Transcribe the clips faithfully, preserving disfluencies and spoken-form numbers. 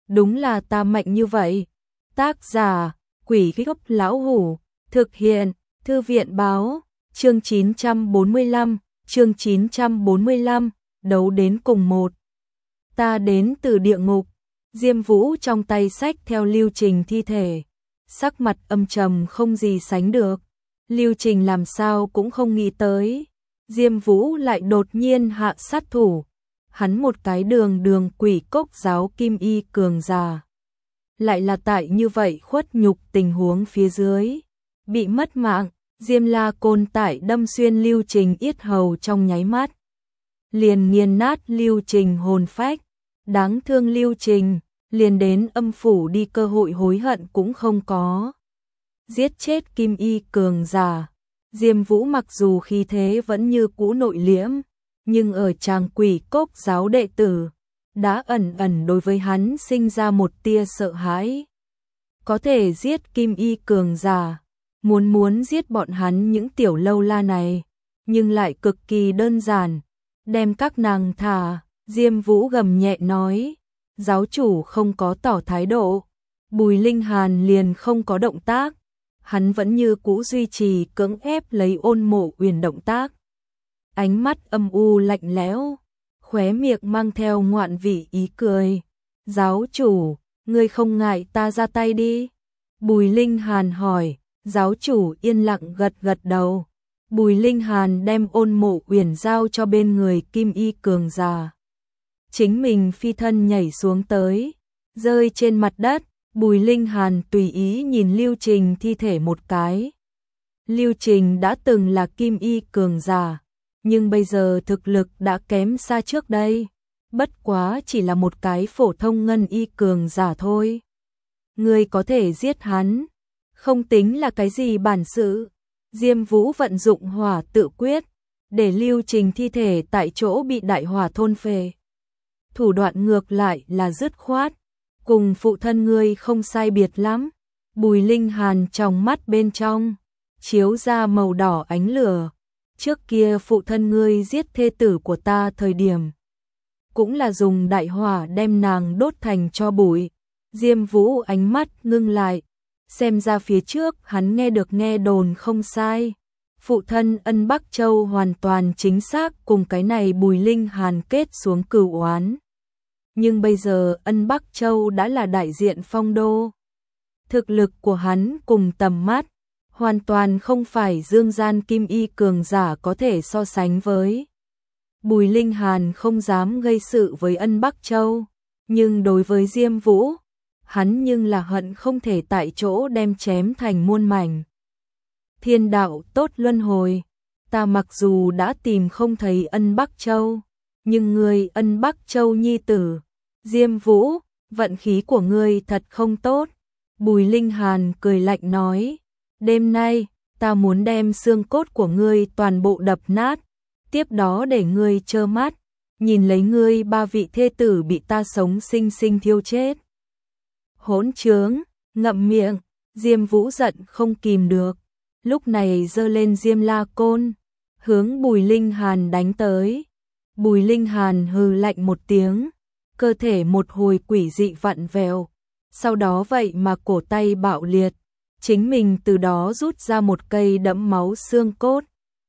đúng là ta mạnh như vậy. Tác giả, Quỷ Gốc Lão Hủ, thực hiện, Thư viện báo, chương chín trăm bốn mươi lăm, chương chín trăm bốn mươi lăm, đấu đến cùng một. Ta đến từ địa ngục, Diêm Vũ trong tay xách theo Lưu Trình thi thể, sắc mặt âm trầm không gì sánh được. Lưu Trình làm sao cũng không nghĩ tới, Diêm Vũ lại đột nhiên hạ sát thủ. Hắn một cái đường đường quỷ cốc giáo kim y cường giả, lại là tại như vậy khuất nhục tình huống phía dưới, bị mất mạng. Diêm La Côn tại đâm xuyên Lưu Trình yết hầu trong nháy mắt, liền nghiền nát Lưu Trình hồn phách. Đáng thương Lưu Trình, liền đến âm phủ đi cơ hội hối hận cũng không có. Giết chết kim y cường giả, Diêm Vũ mặc dù khí thế vẫn như cũ nội liễm, nhưng ở tràng quỷ cốc giáo đệ tử, đã ẩn ẩn đối với hắn sinh ra một tia sợ hãi. Có thể giết kim y cường giả, muốn muốn giết bọn hắn những tiểu lâu la này, nhưng lại cực kỳ đơn giản, đem các nàng thả. Diêm Vũ gầm nhẹ nói, giáo chủ không có tỏ thái độ, Bùi Linh Hàn liền không có động tác, hắn vẫn như cũ duy trì cưỡng ép lấy Ôn Mộ Uyển động tác. Ánh mắt âm u lạnh lẽo, khóe miệng mang theo ngoạn vị ý cười. Giáo chủ, ngươi không ngại ta ra tay đi? Bùi Linh Hàn hỏi. Giáo chủ yên lặng gật gật đầu. Bùi Linh Hàn đem Ôn Mộ Uyển giao cho bên người kim y cường giả. Chính mình phi thân nhảy xuống tới, rơi trên mặt đất. Bùi Linh Hàn tùy ý nhìn Lưu Trình thi thể một cái. Lưu Trình đã từng là kim y cường giả, nhưng bây giờ thực lực đã kém xa trước đây, bất quá chỉ là một cái phổ thông ngân y cường giả thôi. Ngươi có thể giết hắn, không tính là cái gì bản sự. Diêm Vũ vận dụng hỏa tự quyết, để Lưu Trình thi thể tại chỗ bị đại hỏa thôn phệ. Thủ đoạn ngược lại là dứt khoát, cùng phụ thân ngươi không sai biệt lắm. Bùi Linh Hàn trong mắt bên trong chiếu ra màu đỏ ánh lửa. Trước kia phụ thân ngươi giết thê tử của ta thời điểm, cũng là dùng đại hỏa đem nàng đốt thành tro bụi. Diêm Vũ ánh mắt ngưng lại, xem ra phía trước hắn nghe được nghe đồn không sai. Phụ thân Ân Bắc Châu hoàn toàn chính xác cùng cái này Bùi Linh Hàn kết xuống cửu oán. Nhưng bây giờ Ân Bắc Châu đã là đại diện phong đô. Thực lực của hắn cùng tầm mắt, hoàn toàn không phải dương gian kim y cường giả có thể so sánh với. Bùi Linh Hàn không dám gây sự với Ân Bắc Châu, nhưng đối với Diêm Vũ, hắn nhưng là hận không thể tại chỗ đem chém thành muôn mảnh. Thiên đạo tốt luân hồi, ta mặc dù đã tìm không thấy Ân Bắc Châu, nhưng ngươi Ân Bắc Châu nhi tử, Diêm Vũ, vận khí của ngươi thật không tốt. Bùi Linh Hàn cười lạnh nói, đêm nay, ta muốn đem xương cốt của ngươi toàn bộ đập nát, tiếp đó để ngươi trơ mắt, nhìn lấy ngươi ba vị thê tử bị ta sống sinh sinh thiêu chết. Hỗn trướng, ngậm miệng. Diêm Vũ giận không kìm được, lúc này giơ lên Diêm La Côn, hướng Bùi Linh Hàn đánh tới. Bùi Linh Hàn hừ lạnh một tiếng, cơ thể một hồi quỷ dị vặn vẹo, sau đó vậy mà cổ tay bạo liệt, chính mình từ đó rút ra một cây đẫm máu xương cốt.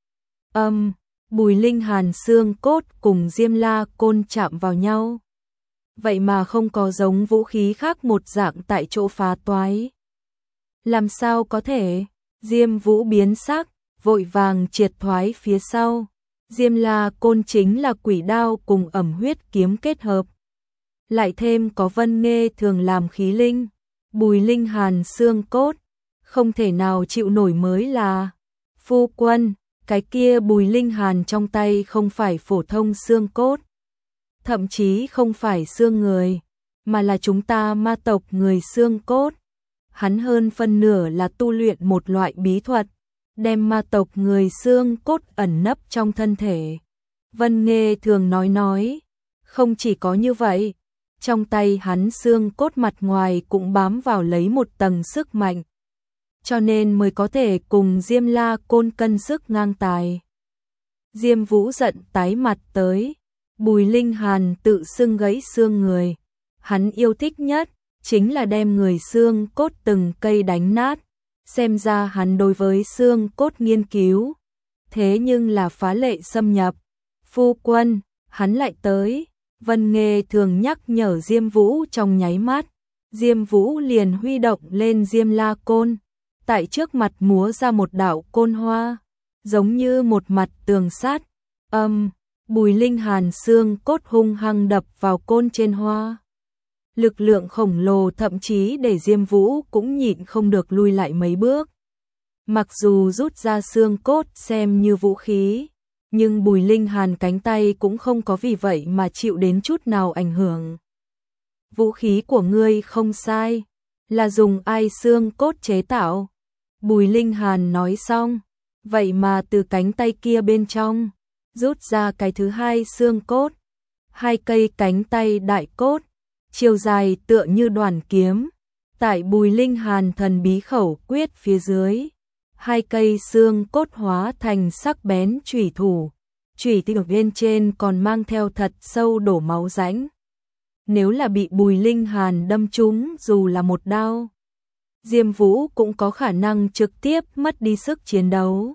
Âm, um, Bùi Linh Hàn xương cốt cùng Diêm La Côn chạm vào nhau, vậy mà không có giống vũ khí khác một dạng tại chỗ phá toái. Làm sao có thể? Diêm Vũ biến sắc, vội vàng triệt thoái phía sau. Diêm La Côn chính là quỷ đao cùng ẩm huyết kiếm kết hợp, lại thêm có Vân Nghê thường làm khí linh. Bùi Linh Hàn xương cốt không thể nào chịu nổi mới là. Phu quân, cái kia Bùi Linh Hàn trong tay không phải phổ thông xương cốt, thậm chí không phải xương người, mà là chúng ta ma tộc người xương cốt. Hắn hơn phân nửa là tu luyện một loại bí thuật, đem ma tộc người xương cốt ẩn nấp trong thân thể. Vân Nghê thường nói nói, không chỉ có như vậy, trong tay hắn xương cốt mặt ngoài cũng bám vào lấy một tầng sức mạnh, cho nên mới có thể cùng Diêm La Côn cân sức ngang tài. Diêm Vũ giận tái mặt tới, Bùi Linh Hàn tự xưng gãy xương người, hắn yêu thích nhất chính là đem người xương cốt từng cây đánh nát, xem ra hắn đối với xương cốt nghiên cứu, thế nhưng là phá lệ xâm nhập. Phu quân, hắn lại tới, Vân Nghê thường nhắc nhở Diêm Vũ trong nháy mắt, Diêm Vũ liền huy động lên Diêm La Côn, tại trước mặt múa ra một đạo côn hoa, giống như một mặt tường sắt. Âm, Bùi Linh Hàn xương cốt hung hăng đập vào côn trên hoa. Lực lượng khổng lồ thậm chí để Diêm Vũ cũng nhịn không được lui lại mấy bước. Mặc dù rút ra xương cốt xem như vũ khí, nhưng Bùi Linh Hàn cánh tay cũng không có vì vậy mà chịu đến chút nào ảnh hưởng. Vũ khí của ngươi không sai, là dùng ai xương cốt chế tạo. Bùi Linh Hàn nói xong, vậy mà từ cánh tay kia bên trong, rút ra cái thứ hai xương cốt. Hai cây cánh tay đại cốt, chiều dài tựa như đoàn kiếm, tại Bùi Linh Hàn thần bí khẩu quyết phía dưới. Hai cây xương cốt hóa thành sắc bén chủy thủ, chủy tinh bên trên còn mang theo thật sâu đổ máu rãnh. Nếu là bị Bùi Linh Hàn đâm trúng dù là một đao, Diêm Vũ cũng có khả năng trực tiếp mất đi sức chiến đấu.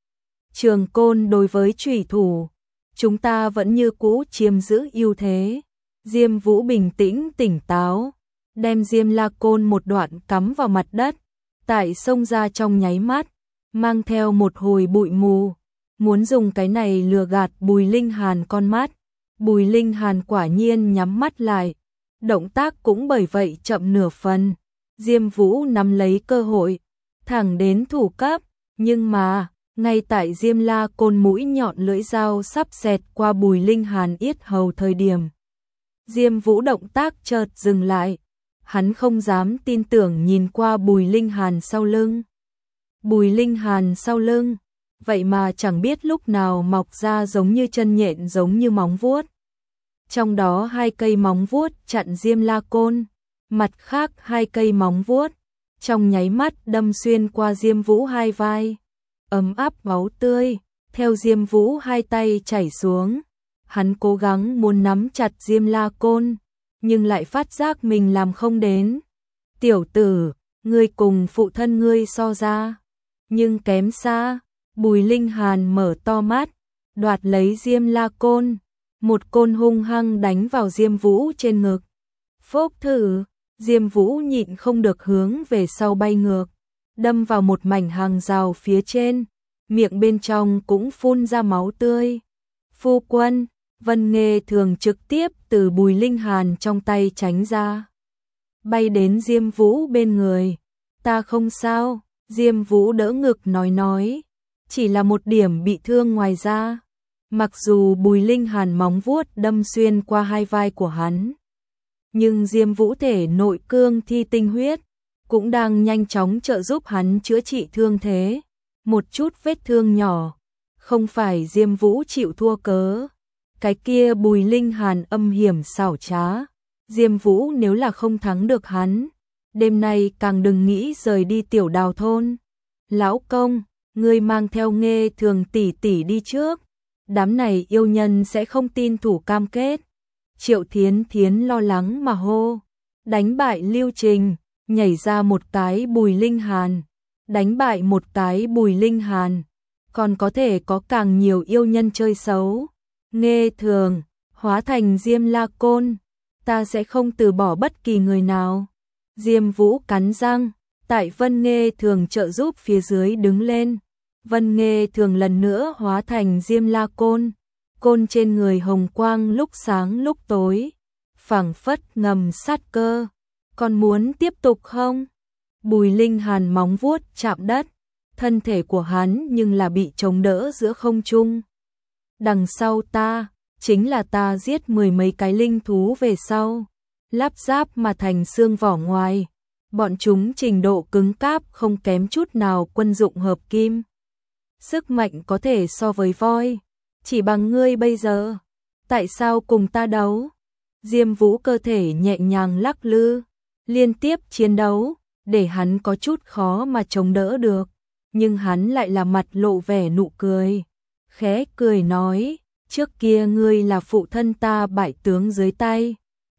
Trường côn đối với chủy thủ, chúng ta vẫn như cũ chiếm giữ ưu thế. Diêm Vũ bình tĩnh tỉnh táo, đem Diêm La Côn một đoạn cắm vào mặt đất, tại xông ra trong nháy mắt, mang theo một hồi bụi mù, muốn dùng cái này lừa gạt Bùi Linh Hàn con mắt. Bùi Linh Hàn quả nhiên nhắm mắt lại, động tác cũng bởi vậy chậm nửa phần. Diêm Vũ nắm lấy cơ hội, thẳng đến thủ cấp, nhưng mà, ngay tại Diêm La Côn mũi nhọn lưỡi dao sắp xẹt qua Bùi Linh Hàn yết hầu thời điểm, Diêm Vũ động tác chợt dừng lại, hắn không dám tin tưởng nhìn qua Bùi Linh Hàn sau lưng. Bùi Linh Hàn sau lưng, vậy mà chẳng biết lúc nào mọc ra giống như chân nhện giống như móng vuốt. Trong đó hai cây móng vuốt chặn Diêm La Côn, mặt khác hai cây móng vuốt, trong nháy mắt đâm xuyên qua Diêm Vũ hai vai. Ấm áp máu tươi, theo Diêm Vũ hai tay chảy xuống. Hắn cố gắng muốn nắm chặt Diêm La Côn, nhưng lại phát giác mình làm không đến. Tiểu tử, ngươi cùng phụ thân ngươi so ra, nhưng kém xa. Bùi Linh Hàn mở to mắt, đoạt lấy Diêm La Côn, một côn hung hăng đánh vào Diêm Vũ trên ngực. Phốc thử, Diêm Vũ nhịn không được hướng về sau bay ngược, đâm vào một mảnh hàng rào phía trên, miệng bên trong cũng phun ra máu tươi. Phu quân, Vân Nghê thường trực tiếp từ Bùi Linh Hàn trong tay tránh ra, bay đến Diêm Vũ bên người. Ta không sao, Diêm Vũ đỡ ngực nói nói, chỉ là một điểm bị thương ngoài da. Mặc dù Bùi Linh Hàn móng vuốt đâm xuyên qua hai vai của hắn, nhưng Diêm Vũ thể nội cương thi tinh huyết cũng đang nhanh chóng trợ giúp hắn chữa trị thương thế. Một chút vết thương nhỏ, không phải Diêm Vũ chịu thua cớ. Cái kia Bùi Linh Hàn âm hiểm xảo trá, Diêm Vũ nếu là không thắng được hắn, đêm nay càng đừng nghĩ rời đi Tiểu Đào thôn. Lão công, ngươi mang theo Nghê Thường tỷ tỷ đi trước, đám này yêu nhân sẽ không tin thủ cam kết. Triệu Thiến Thiến lo lắng mà hô. Đánh bại Lưu Trình, nhảy ra một cái Bùi Linh Hàn, đánh bại một cái Bùi Linh Hàn, còn có thể có càng nhiều yêu nhân chơi xấu. Nghê Thường, hóa thành Diêm La Côn, ta sẽ không từ bỏ bất kỳ người nào. Diêm Vũ cắn răng, tại Vân Nghê Thường trợ giúp phía dưới đứng lên. Vân Nghê Thường lần nữa hóa thành Diêm La Côn, côn trên người hồng quang lúc sáng lúc tối, phảng phất ngầm sát cơ. Còn muốn tiếp tục không? Bùi Linh Hàn móng vuốt chạm đất, thân thể của hắn nhưng là bị chống đỡ giữa không trung. Đằng sau ta, chính là ta giết mười mấy cái linh thú về sau, lắp ráp mà thành xương vỏ ngoài. Bọn chúng trình độ cứng cáp không kém chút nào quân dụng hợp kim. Sức mạnh có thể so với voi, chỉ bằng ngươi bây giờ. Tại sao cùng ta đấu? Diêm Vũ cơ thể nhẹ nhàng lắc lư, liên tiếp chiến đấu, để hắn có chút khó mà chống đỡ được. Nhưng hắn lại là mặt lộ vẻ nụ cười, khẽ cười nói, trước kia ngươi là phụ thân ta bại tướng dưới tay,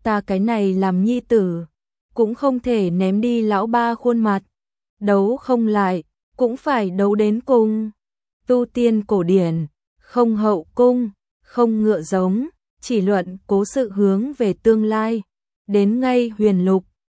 ta cái này làm nhi tử, cũng không thể ném đi lão ba khuôn mặt, đấu không lại, cũng phải đấu đến cùng. Tu tiên cổ điển, không hậu cung, không ngựa giống, chỉ luận cố sự hướng về tương lai, đến ngay huyền lục,